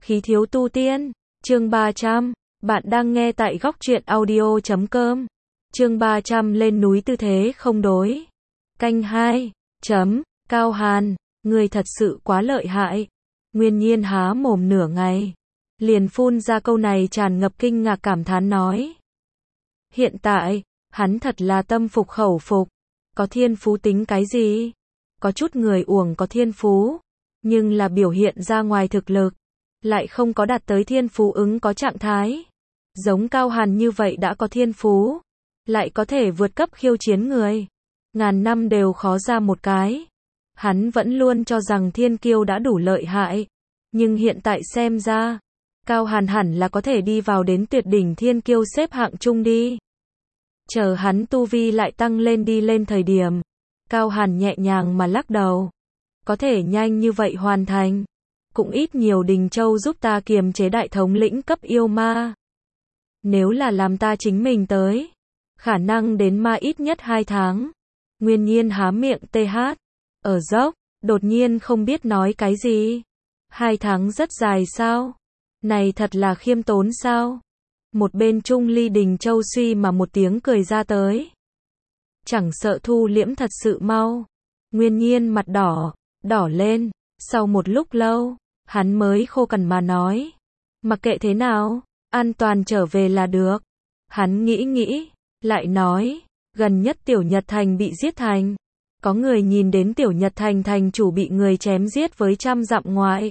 Khí thiếu tu tiên, chương 300, bạn đang nghe tại góc truyện audio.com. Chương 300 lên núi tư thế không đối. Canh 2, Cao Hàn, người thật sự quá lợi hại. Nguyên Nhiên há mồm nửa ngày, liền phun ra câu này tràn ngập kinh ngạc cảm thán nói. Hiện tại, hắn thật là tâm phục khẩu phục, có thiên phú tính cái gì? Có chút người uổng có thiên phú, nhưng là biểu hiện ra ngoài thực lực, lại không có đạt tới thiên phú ứng có trạng thái. Giống Cao Hàn như vậy đã có thiên phú, lại có thể vượt cấp khiêu chiến người. Ngàn năm đều khó ra một cái. Hắn vẫn luôn cho rằng thiên kiêu đã đủ lợi hại, nhưng hiện tại xem ra, Cao Hàn hẳn là có thể đi vào đến tuyệt đỉnh thiên kiêu xếp hạng chung đi. Chờ hắn tu vi lại tăng lên đi lên thời điểm, Cao Hàn nhẹ nhàng mà lắc đầu. Có thể nhanh như vậy hoàn thành, cũng ít nhiều Đình Châu giúp ta kiềm chế đại thống lĩnh cấp yêu ma. Nếu là làm ta chính mình tới, khả năng đến ma ít nhất 2 tháng. Nguyên Nhiên há miệng TH, ở dốc, đột nhiên không biết nói cái gì. 2 tháng rất dài sao? Này thật là khiêm tốn sao? Một bên Trung Ly Đình Châu suy mà một tiếng cười ra tới. Chẳng sợ thu liễm thật sự mau. Nguyên Nhiên mặt đỏ lên, sau một lúc lâu, hắn mới khô cằn mà nói. Mặc kệ thế nào, an toàn trở về là được. Hắn nghĩ, lại nói, gần nhất Tiểu Nhật Thành bị giết thành. Có người nhìn đến Tiểu Nhật Thành thành chủ bị người chém giết với 100 dặm ngoại.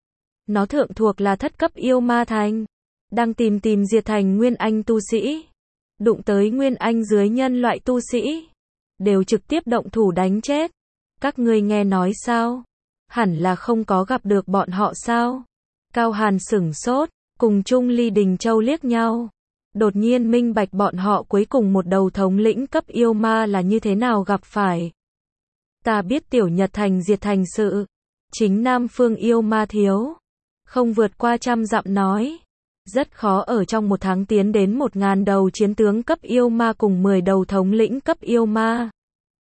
Nó thượng thuộc là thất cấp yêu ma thành, đang tìm diệt thành Nguyên Anh tu sĩ. Đụng tới Nguyên Anh dưới nhân loại tu sĩ, đều trực tiếp động thủ đánh chết. Các ngươi nghe nói sao? Hẳn là không có gặp được bọn họ sao? Cao Hàn sửng sốt, cùng Trung Ly Đình Châu liếc nhau. Đột nhiên minh bạch bọn họ cuối cùng một đầu thống lĩnh cấp yêu ma là như thế nào gặp phải. Ta biết Tiểu Nhật Thành diệt thành sự, chính Nam Phương yêu ma thiếu, không vượt qua 100 dặm nói. Rất khó ở trong 1 tháng tiến đến 1000 đầu chiến tướng cấp yêu ma cùng 10 đầu thống lĩnh cấp yêu ma.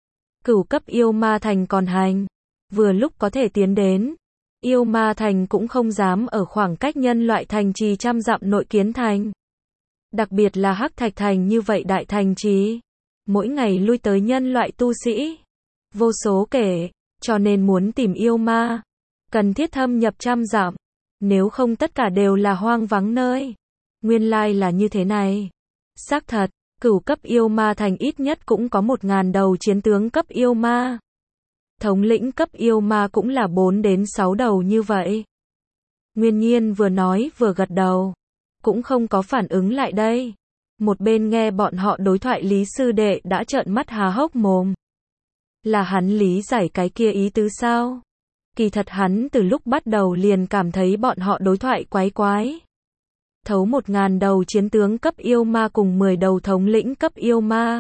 Cửu cấp yêu ma thành còn hành, vừa lúc có thể tiến đến. Yêu ma thành cũng không dám ở khoảng cách nhân loại thành trì 100 dặm nội kiến thành. Đặc biệt là Hắc Thạch Thành như vậy đại thành trì, mỗi ngày lui tới nhân loại tu sĩ vô số kể, cho nên muốn tìm yêu ma, cần thiết thâm nhập 100 dặm, nếu không tất cả đều là hoang vắng nơi. Nguyên lai là như thế này. Xác thật, cửu cấp yêu ma thành ít nhất cũng có 1000 đầu chiến tướng cấp yêu ma. Thống lĩnh cấp yêu ma cũng là 4 đến 6 đầu như vậy. Nguyên Nhiên vừa nói vừa gật đầu, cũng không có phản ứng lại đây. Một bên nghe bọn họ đối thoại Lý sư đệ đã trợn mắt há hốc mồm. Là hắn lý giải cái kia ý tứ sao? Kỳ thật hắn từ lúc bắt đầu liền cảm thấy bọn họ đối thoại quái. Thấu 1000 đầu chiến tướng cấp yêu ma cùng 10 đầu thống lĩnh cấp yêu ma.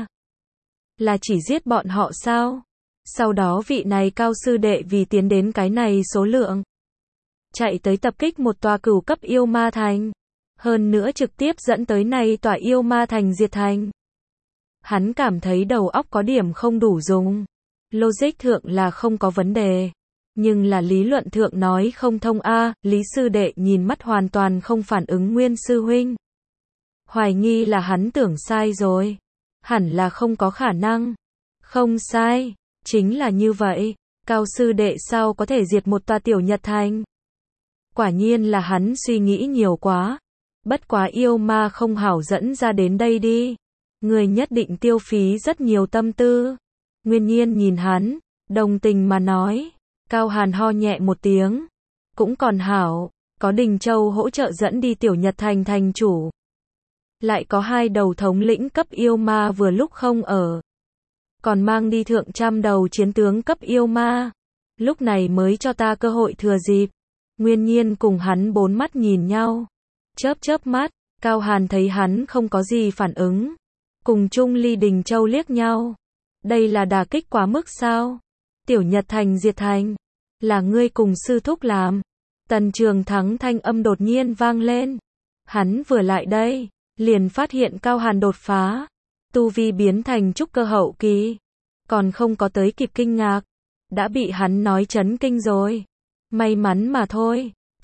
Là chỉ giết bọn họ sao? Sau đó vị này Cao sư đệ vì tiến đến cái này số lượng, chạy tới tập kích một tòa cửu cấp yêu ma thành. Hơn nữa trực tiếp dẫn tới này tòa yêu ma thành diệt thành. Hắn cảm thấy đầu óc có điểm không đủ dùng. Logic thượng là không có vấn đề, nhưng là lý luận thượng nói không thông a. Lý sư đệ nhìn mắt hoàn toàn không phản ứng Nguyên sư huynh. Hoài nghi là hắn tưởng sai rồi. Hẳn là không có khả năng. Không sai, chính là như vậy. Cao sư đệ sao có thể diệt một tòa Tiểu Nhật Thành? Quả nhiên là hắn suy nghĩ nhiều quá. Bất quá yêu ma không hảo dẫn ra đến đây đi. Người nhất định tiêu phí rất nhiều tâm tư. Nguyên Nhiên nhìn hắn, đồng tình mà nói. Cao Hàn ho nhẹ một tiếng. Cũng còn hảo, có Đình Châu hỗ trợ dẫn đi Tiểu Nhật Thành thành chủ. Lại có 2 đầu thống lĩnh cấp yêu ma vừa lúc không ở. Còn mang đi thượng 100 đầu chiến tướng cấp yêu ma. Lúc này mới cho ta cơ hội thừa dịp. Nguyên Nhiên cùng hắn 4 mắt nhìn nhau. Chớp mắt, Cao Hàn thấy hắn không có gì phản ứng. Cùng Trung Ly Đình Châu liếc nhau. Đây là đả kích quá mức sao? Tiểu Nhật Thành diệt thành, là ngươi cùng sư thúc làm. Tần Trường Thắng thanh âm đột nhiên vang lên. Hắn vừa lại đây, liền phát hiện Cao Hàn đột phá. Tu vi biến thành trúc cơ hậu kỳ. Còn không có tới kịp kinh ngạc, đã bị hắn nói chấn kinh rồi. May mắn mà thôi.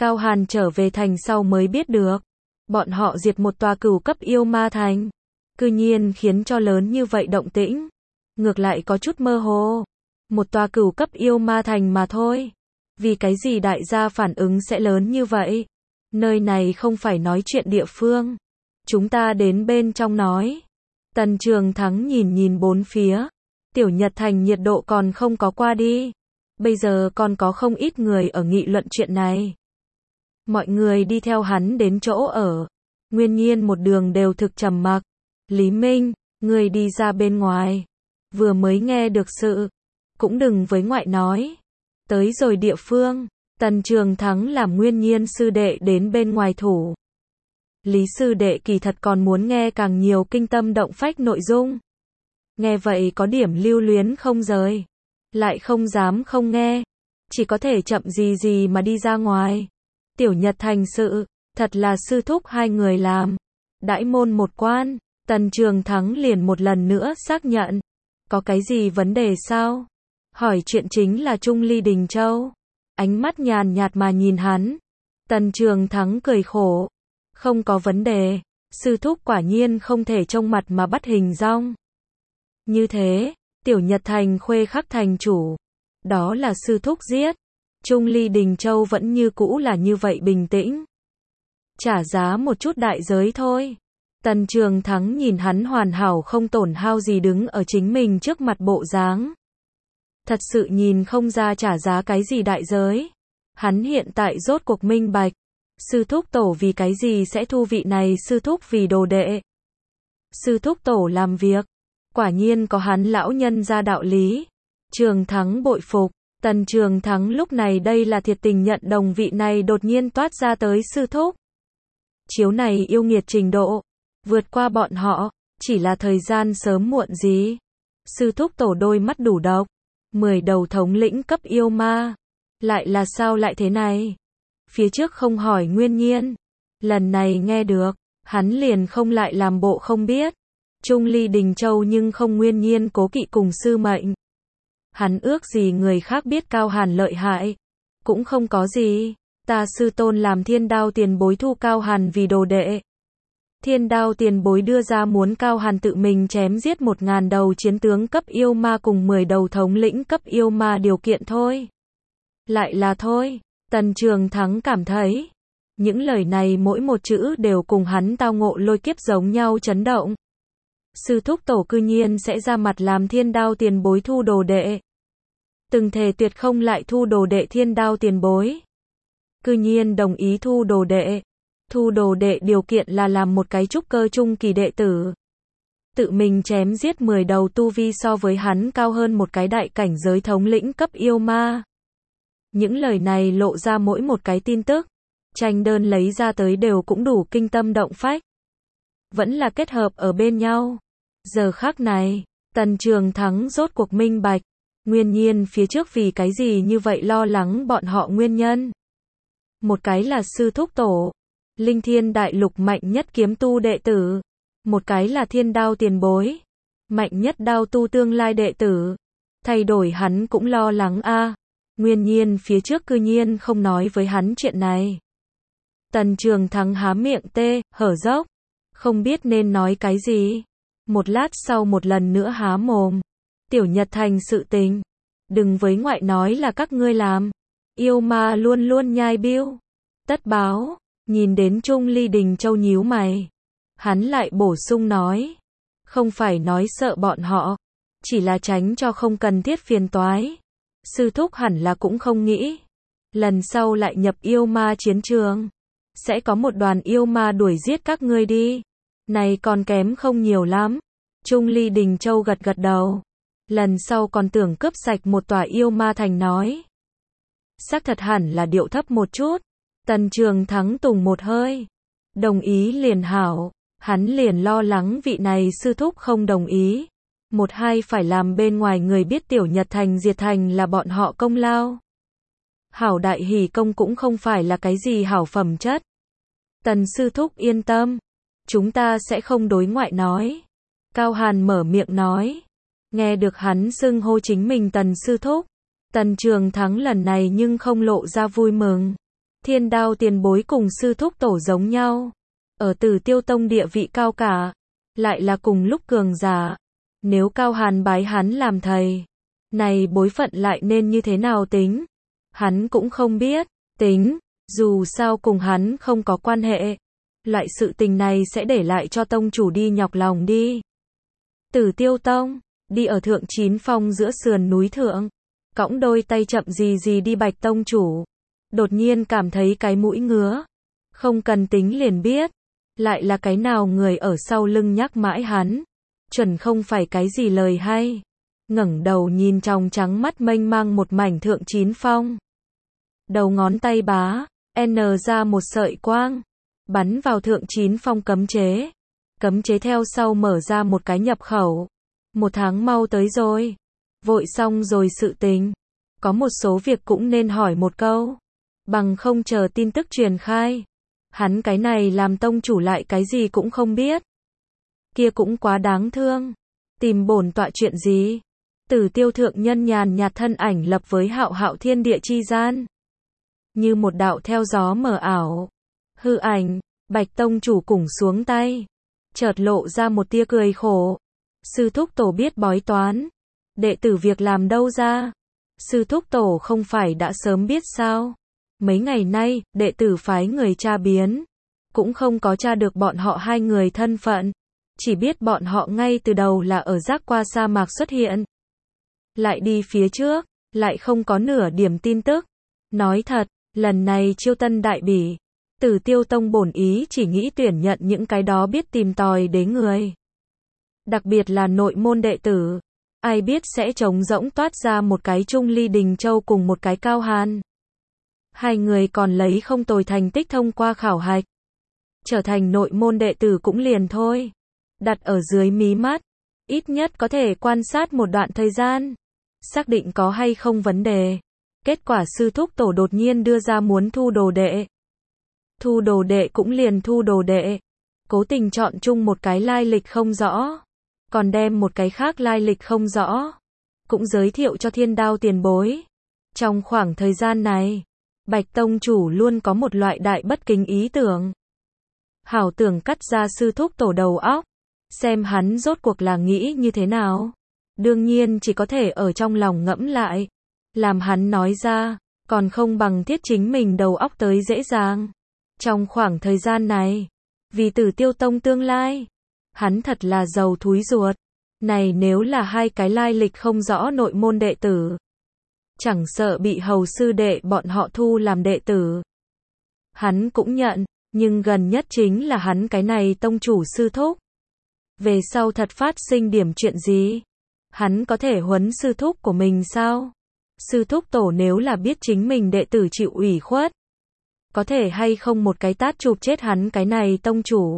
Cao Hàn trở về thành sau mới biết được. Bọn họ diệt một tòa cửu cấp yêu ma thành. Cư nhiên khiến cho lớn như vậy động tĩnh. Ngược lại có chút mơ hồ. Một tòa cửu cấp yêu ma thành mà thôi. Vì cái gì đại gia phản ứng sẽ lớn như vậy? Nơi này không phải nói chuyện địa phương. Chúng ta đến bên trong nói. Tần Trường Thắng nhìn nhìn bốn phía. Tiểu Nhật Thành nhiệt độ còn không có qua đi. Bây giờ còn có không ít người ở nghị luận chuyện này. Mọi người đi theo hắn đến chỗ ở. Nguyên nhiên một đường đều thực trầm mặc. Lý Minh, người đi ra bên ngoài. Vừa mới nghe được sự. Cũng đừng với ngoại nói. Tới rồi địa phương. Tần Trường Thắng làm Nguyên Nhiên sư đệ đến bên ngoài thủ. Lý sư đệ kỳ thật còn muốn nghe càng nhiều kinh tâm động phách nội dung. Nghe vậy có điểm lưu luyến không rời. Lại không dám không nghe. Chỉ có thể chậm gì gì mà đi ra ngoài. Tiểu Nhật Thành sự. Thật là sư thúc hai người làm. Đãi môn một quan. Tần Trường Thắng liền một lần nữa xác nhận. Có cái gì vấn đề sao? Hỏi chuyện chính là Trung Ly Đình Châu. Ánh mắt nhàn nhạt mà nhìn hắn. Tần Trường Thắng cười khổ. Không có vấn đề. Sư thúc quả nhiên không thể trông mặt mà bắt hình dong. Như thế, Tiểu Nhật Thành khuê khắc thành chủ. Đó là sư thúc giết. Trung Ly Đình Châu vẫn như cũ là như vậy bình tĩnh. Trả giá một chút đại giới thôi. Tần Trường Thắng nhìn hắn hoàn hảo không tổn hao gì đứng ở chính mình trước mặt bộ dáng. Thật sự nhìn không ra trả giá cái gì đại giới. Hắn hiện tại rốt cuộc minh bạch. Sư thúc tổ vì cái gì sẽ thu vị này sư thúc vì đồ đệ. Sư thúc tổ làm việc. Quả nhiên có hắn lão nhân ra đạo lý. Trường Thắng bội phục. Tần Trường Thắng lúc này đây là thiệt tình nhận đồng vị này đột nhiên toát ra tới sư thúc. Chiếu này yêu nghiệt trình độ. Vượt qua bọn họ. Chỉ là thời gian sớm muộn gì. Sư thúc tổ đôi mắt đủ độc. 10 đầu thống lĩnh cấp yêu ma. Lại là sao lại thế này? Phía trước không hỏi nguyên nhiên. Lần này nghe được. Hắn liền không lại làm bộ không biết. Trung Ly Đình Châu nhưng không nguyên nhiên cố kỵ cùng sư mệnh. Hắn ước gì người khác biết Cao Hàn lợi hại. Cũng không có gì. Ta sư tôn làm Thiên Đao tiền bối thu Cao Hàn vì đồ đệ. Thiên Đao tiền bối đưa ra muốn Cao Hàn tự mình chém giết 1000 đầu chiến tướng cấp yêu ma cùng 10 đầu thống lĩnh cấp yêu ma điều kiện thôi. Lại là thôi. Tần Trường Thắng cảm thấy. Những lời này mỗi một chữ đều cùng hắn tao ngộ lôi kiếp giống nhau chấn động. Sư thúc tổ cư nhiên sẽ ra mặt làm Thiên Đao tiền bối thu đồ đệ. Từng thề tuyệt không lại thu đồ đệ Thiên Đao tiền bối. Cư nhiên đồng ý thu đồ đệ. Thu đồ đệ điều kiện là làm một cái trúc cơ trung kỳ đệ tử. Tự mình chém giết 10 đầu tu vi so với hắn cao hơn một cái đại cảnh giới thống lĩnh cấp yêu ma. Những lời này lộ ra mỗi một cái tin tức. Tranh đơn lấy ra tới đều cũng đủ kinh tâm động phách. Vẫn là kết hợp ở bên nhau. Giờ khắc này, Tần Trường Thắng rốt cuộc minh bạch. Nguyên nhiên phía trước vì cái gì như vậy lo lắng bọn họ nguyên nhân. Một cái là sư thúc tổ. Linh Thiên Đại Lục mạnh nhất kiếm tu đệ tử. Một cái là Thiên Đao tiền bối. Mạnh nhất đao tu tương lai đệ tử. Thay đổi hắn cũng lo lắng a. Nguyên nhiên phía trước cư nhiên không nói với hắn chuyện này. Tần Trường Thắng há miệng tê, hở dốc. Không biết nên nói cái gì. Một lát sau một lần nữa há mồm. Tiểu Nhật Thành sự tình. Đừng với ngoại nói là các ngươi làm. Yêu ma luôn luôn nhai biêu. Tất báo. Nhìn đến Trung Ly Đình Châu nhíu mày. Hắn lại bổ sung nói. Không phải nói sợ bọn họ. Chỉ là tránh cho không cần thiết phiền toái. Sư thúc hẳn là cũng không nghĩ. Lần sau lại nhập yêu ma chiến trường. Sẽ có một đoàn yêu ma đuổi giết các ngươi đi. Này còn kém không nhiều lắm. Trung Ly Đình Châu gật gật đầu. Lần sau còn tưởng cướp sạch một tòa yêu ma thành nói. Xác thật hẳn là điệu thấp một chút. Tần Trường Thắng tùng một hơi. Đồng ý liền hảo. Hắn liền lo lắng vị này sư thúc không đồng ý. Một hai phải làm bên ngoài người biết Tiểu Nhật Thành diệt thành là bọn họ công lao. Hảo đại hỷ công cũng không phải là cái gì hảo phẩm chất. Tần sư thúc yên tâm. Chúng ta sẽ không đối ngoại nói. Cao Hàn mở miệng nói. Nghe được hắn xưng hô chính mình Tần sư thúc. Tần Trường Thắng lần này nhưng không lộ ra vui mừng. Thiên Đao tiền bối cùng sư thúc tổ giống nhau. Ở Tử Tiêu Tông địa vị cao cả. Lại là cùng lúc cường giả. Nếu Cao Hàn bái hắn làm thầy. Này bối phận lại nên như thế nào tính? Hắn cũng không biết. Tính. Dù sao cùng hắn không có quan hệ. Loại sự tình này sẽ để lại cho tông chủ đi nhọc lòng đi. Tử Tiêu Tông. Đi ở thượng chín phong giữa sườn núi thượng. Cõng đôi tay chậm gì gì đi Bạch tông chủ. Đột nhiên cảm thấy cái mũi ngứa. Không cần tính liền biết. Lại là cái nào người ở sau lưng nhắc mãi hắn. Chuẩn không phải cái gì lời hay. Ngẩng đầu nhìn trong trắng mắt mênh mang một mảnh thượng chín phong. Đầu ngón tay bá, N ra một sợi quang. Bắn vào thượng chín phong cấm chế. Cấm chế theo sau mở ra một cái nhập khẩu. 1 tháng mau tới rồi. Vội xong rồi sự tình. Có một số việc cũng nên hỏi một câu. Bằng không chờ tin tức truyền khai. Hắn cái này làm tông chủ lại cái gì cũng không biết. Kia cũng quá đáng thương. Tìm bổn tọa chuyện gì? Tử Tiêu thượng nhân nhàn nhạt thân ảnh lập với hạo hạo thiên địa chi gian. Như một đạo theo gió mờ ảo. Hư ảnh, Bạch tông chủ củng xuống tay. Chợt lộ ra một tia cười khổ. Sư thúc tổ biết bói toán. Đệ tử việc làm đâu ra? Sư thúc tổ không phải đã sớm biết sao? Mấy ngày nay, đệ tử phái người tra biến. Cũng không có tra được bọn họ hai người thân phận. Chỉ biết bọn họ ngay từ đầu là ở giác qua sa mạc xuất hiện. Lại đi phía trước, lại không có nửa điểm tin tức. Nói thật, lần này chiêu tân đại bỉ. Tử Tiêu Tông bổn ý chỉ nghĩ tuyển nhận những cái đó biết tìm tòi đế người. Đặc biệt là nội môn đệ tử. Ai biết sẽ trống rỗng toát ra một cái Trung Ly Đình Châu cùng một cái Cao Hàn. Hai người còn lấy không tồi thành tích thông qua khảo hạch. Trở thành nội môn đệ tử cũng liền thôi. Đặt ở dưới mí mắt. Ít nhất có thể quan sát một đoạn thời gian. Xác định có hay không vấn đề. Kết quả sư thúc tổ đột nhiên đưa ra muốn thu đồ đệ. Thu đồ đệ cũng liền thu đồ đệ. Cố tình chọn chung một cái lai lịch không rõ. Còn đem một cái khác lai lịch không rõ. Cũng giới thiệu cho Thiên Đao tiền bối. Trong khoảng thời gian này, Bạch tông chủ luôn có một loại đại bất kính ý tưởng. Hảo tưởng cắt ra sư thúc tổ đầu óc. Xem hắn rốt cuộc là nghĩ như thế nào. Đương nhiên chỉ có thể ở trong lòng ngẫm lại. Làm hắn nói ra, còn không bằng thiết chính mình đầu óc tới dễ dàng. Trong khoảng thời gian này, vì Tử Tiêu Tông tương lai, hắn thật là giàu thúi ruột. Này nếu là hai cái lai lịch không rõ nội môn đệ tử. Chẳng sợ bị hầu sư đệ bọn họ thu làm đệ tử. Hắn cũng nhận, nhưng gần nhất chính là hắn cái này tông chủ sư thúc. Về sau thật phát sinh điểm chuyện gì? Hắn có thể huấn sư thúc của mình sao? Sư thúc tổ nếu là biết chính mình đệ tử chịu ủy khuất. Có thể hay không một cái tát chụp chết hắn cái này tông chủ.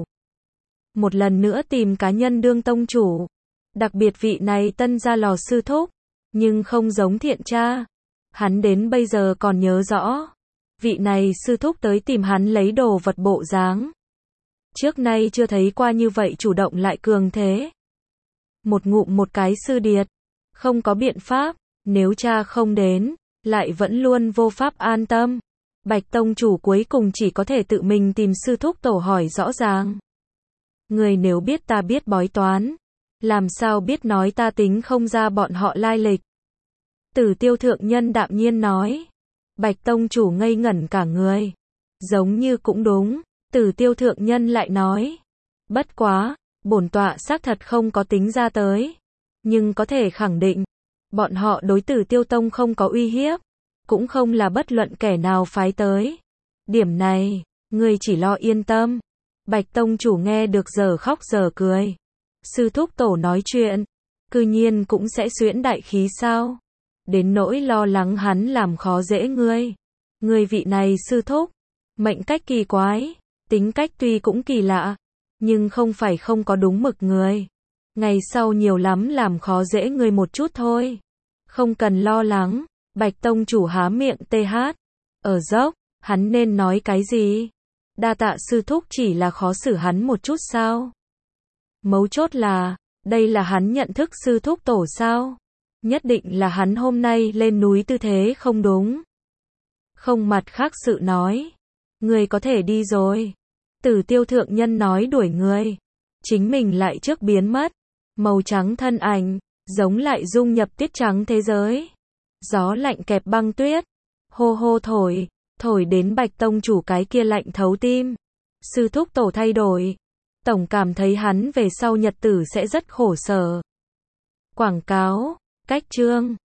Một lần nữa tìm cá nhân đương tông chủ. Đặc biệt vị này tân gia lò sư thúc. Nhưng không giống thiện cha. Hắn đến bây giờ còn nhớ rõ. Vị này sư thúc tới tìm hắn lấy đồ vật bộ dáng. Trước nay chưa thấy qua như vậy chủ động lại cường thế. Một ngụm một cái sư điệt. Không có biện pháp. Nếu cha không đến, lại vẫn luôn vô pháp an tâm. Bạch tông chủ cuối cùng chỉ có thể tự mình tìm sư thúc tổ hỏi rõ ràng. Người nếu biết ta biết bói toán, làm sao biết nói ta tính không ra bọn họ lai lịch. Tử Tiêu thượng nhân đạm nhiên nói. Bạch tông chủ ngây ngẩn cả người. Giống như cũng đúng. Tử Tiêu thượng nhân lại nói. Bất quá, bổn tọa xác thật không có tính ra tới. Nhưng có thể khẳng định, bọn họ đối Tử Tiêu Tông không có uy hiếp. Cũng không là bất luận kẻ nào phái tới. Điểm này, ngươi chỉ lo yên tâm. Bạch tông chủ nghe được giờ khóc giờ cười. Sư thúc tổ nói chuyện, cư nhiên cũng sẽ xuyễn đại khí sao? Đến nỗi lo lắng hắn làm khó dễ ngươi. Ngươi vị này sư thúc, mệnh cách kỳ quái, tính cách tuy cũng kỳ lạ, nhưng không phải không có đúng mực người. Ngày sau nhiều lắm làm khó dễ ngươi một chút thôi. Không cần lo lắng. Bạch tông chủ há miệng TH. Ở dốc, hắn nên nói cái gì? Đa tạ sư thúc chỉ là khó xử hắn một chút sao? Mấu chốt là, đây là hắn nhận thức sư thúc tổ sao? Nhất định là hắn hôm nay lên núi tư thế không đúng. Không mặt khác sự nói. Người có thể đi rồi. Tử Tiêu thượng nhân nói đuổi người. Chính mình lại trước biến mất. Màu trắng thân ảnh, giống lại dung nhập tiết trắng thế giới. Gió lạnh kẹp băng tuyết. Hô hô thổi, thổi đến Bạch Tông chủ cái kia lạnh thấu tim. Sư thúc tổ thay đổi. Tổng cảm thấy hắn về sau nhật tử sẽ rất khổ sở. Quảng cáo, cách chương.